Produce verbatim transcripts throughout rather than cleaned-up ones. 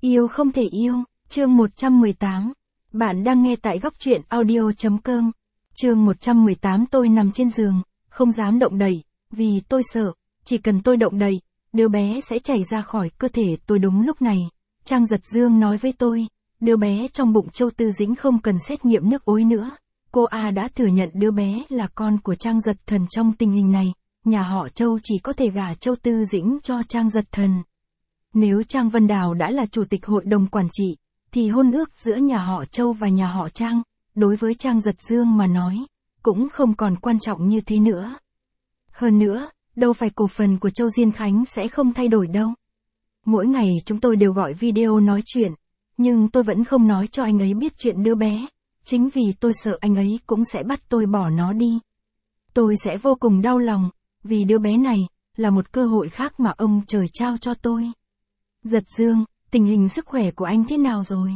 Yêu không thể yêu, chương một trăm mười tám. Bạn đang nghe tại góc truyện audio.com. Chương một trăm mười tám. Tôi nằm trên giường, không dám động đậy, vì tôi sợ, chỉ cần tôi động đậy, đứa bé sẽ chảy ra khỏi cơ thể tôi. Đúng lúc này, Trang Giật Dương nói với tôi, đứa bé trong bụng Châu Tư Dĩnh không cần xét nghiệm nước ối nữa. Cô A đã thừa nhận đứa bé là con của Trang Giật Thần. Trong tình hình này, nhà họ Châu chỉ có thể gả Châu Tư Dĩnh cho Trang Giật Thần. Nếu Trang Vân Đào đã là chủ tịch hội đồng quản trị, thì hôn ước giữa nhà họ Châu và nhà họ Trang, đối với Trang Giật Dương mà nói, cũng không còn quan trọng như thế nữa. Hơn nữa, đâu phải cổ phần của Châu Diên Khánh sẽ không thay đổi đâu. Mỗi ngày chúng tôi đều gọi video nói chuyện, nhưng tôi vẫn không nói cho anh ấy biết chuyện đứa bé, chính vì tôi sợ anh ấy cũng sẽ bắt tôi bỏ nó đi. Tôi sẽ vô cùng đau lòng, vì đứa bé này là một cơ hội khác mà ông trời trao cho tôi. Giật Dương, tình hình sức khỏe của anh thế nào rồi?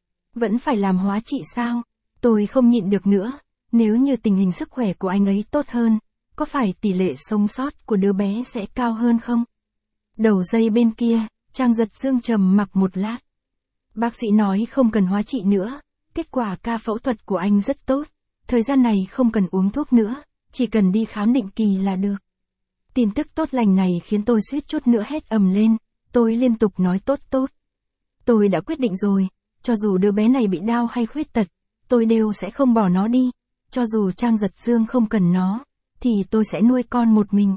Vẫn phải làm hóa trị sao? Tôi không nhịn được nữa, nếu như tình hình sức khỏe của anh ấy tốt hơn, có phải tỷ lệ sống sót của đứa bé sẽ cao hơn không? Đầu dây bên kia, Trang Giật Dương trầm mặc một lát. Bác sĩ nói không cần hóa trị nữa, kết quả ca phẫu thuật của anh rất tốt, thời gian này không cần uống thuốc nữa, chỉ cần đi khám định kỳ là được. Tin tức tốt lành này khiến tôi suýt chút nữa hét ầm lên, tôi liên tục nói tốt tốt. Tôi đã quyết định rồi, cho dù đứa bé này bị đau hay khuyết tật, tôi đều sẽ không bỏ nó đi, cho dù Trang Giật Dương không cần nó, thì tôi sẽ nuôi con một mình.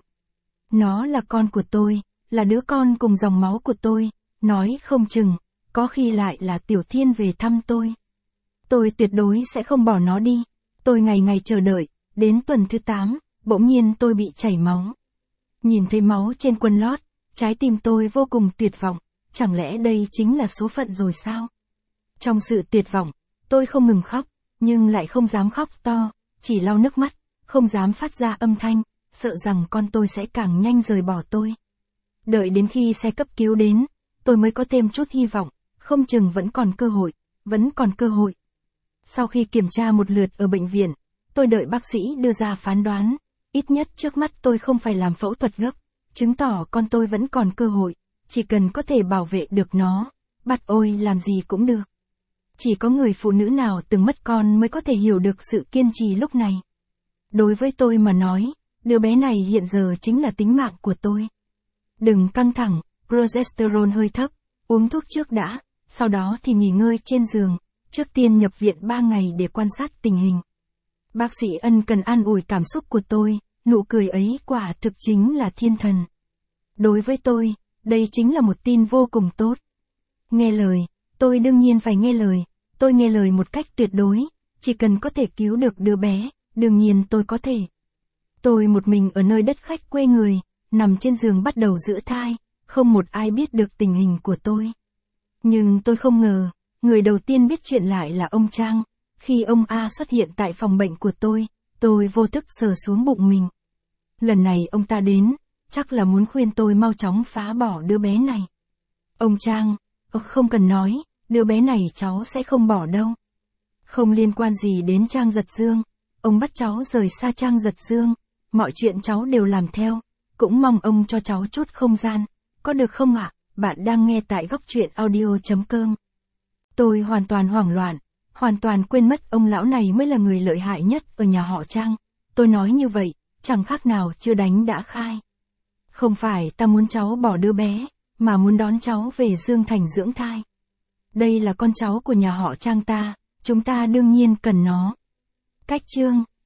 Nó là con của tôi, là đứa con cùng dòng máu của tôi, nói không chừng, có khi lại là Tiểu Thiên về thăm tôi. Tôi tuyệt đối sẽ không bỏ nó đi, tôi ngày ngày chờ đợi, đến tuần thứ tám, bỗng nhiên tôi bị chảy máu. Nhìn thấy máu trên quần lót, trái tim tôi vô cùng tuyệt vọng, chẳng lẽ đây chính là số phận rồi sao? Trong sự tuyệt vọng, tôi không ngừng khóc, nhưng lại không dám khóc to, chỉ lau nước mắt, không dám phát ra âm thanh, sợ rằng con tôi sẽ càng nhanh rời bỏ tôi. Đợi đến khi xe cấp cứu đến, tôi mới có thêm chút hy vọng, không chừng vẫn còn cơ hội, vẫn còn cơ hội. Sau khi kiểm tra một lượt ở bệnh viện, tôi đợi bác sĩ đưa ra phán đoán, ít nhất trước mắt tôi không phải làm phẫu thuật gấp, chứng tỏ con tôi vẫn còn cơ hội, chỉ cần có thể bảo vệ được nó, bắt ôi làm gì cũng được. Chỉ có người phụ nữ nào từng mất con mới có thể hiểu được sự kiên trì lúc này. Đối với tôi mà nói, đứa bé này hiện giờ chính là tính mạng của tôi. Đừng căng thẳng, progesterone hơi thấp, uống thuốc trước đã, sau đó thì nghỉ ngơi trên giường, trước tiên nhập viện ba ngày để quan sát tình hình. Bác sĩ ân cần an ủi cảm xúc của tôi, nụ cười ấy quả thực chính là thiên thần. Đối với tôi, đây chính là một tin vô cùng tốt. Nghe lời, tôi đương nhiên phải nghe lời, tôi nghe lời một cách tuyệt đối, chỉ cần có thể cứu được đứa bé, đương nhiên tôi có thể. Tôi một mình ở nơi đất khách quê người, nằm trên giường bắt đầu giữ thai, không một ai biết được tình hình của tôi. Nhưng tôi không ngờ, người đầu tiên biết chuyện lại là ông Trang. Khi ông A xuất hiện tại phòng bệnh của tôi, tôi vô thức sờ xuống bụng mình. Lần này ông ta đến, chắc là muốn khuyên tôi mau chóng phá bỏ đứa bé này. Ông Trang, không cần nói, đứa bé này cháu sẽ không bỏ đâu. Không liên quan gì đến Trang Giật Dương, ông bắt cháu rời xa Trang Giật Dương, mọi chuyện cháu đều làm theo, cũng mong ông cho cháu chút không gian, có được không ạ? Bạn đang nghe tại góc truyện audio.com. Tôi hoàn toàn hoảng loạn, hoàn toàn quên mất ông lão này mới là người lợi hại nhất ở nhà họ Trang. Tôi nói như vậy, chẳng khác nào chưa đánh đã khai. Không phải ta muốn cháu bỏ đứa bé, mà muốn đón cháu về Dương Thành dưỡng thai. Đây là con cháu của nhà họ Trang ta, chúng ta đương nhiên cần nó. Cách chương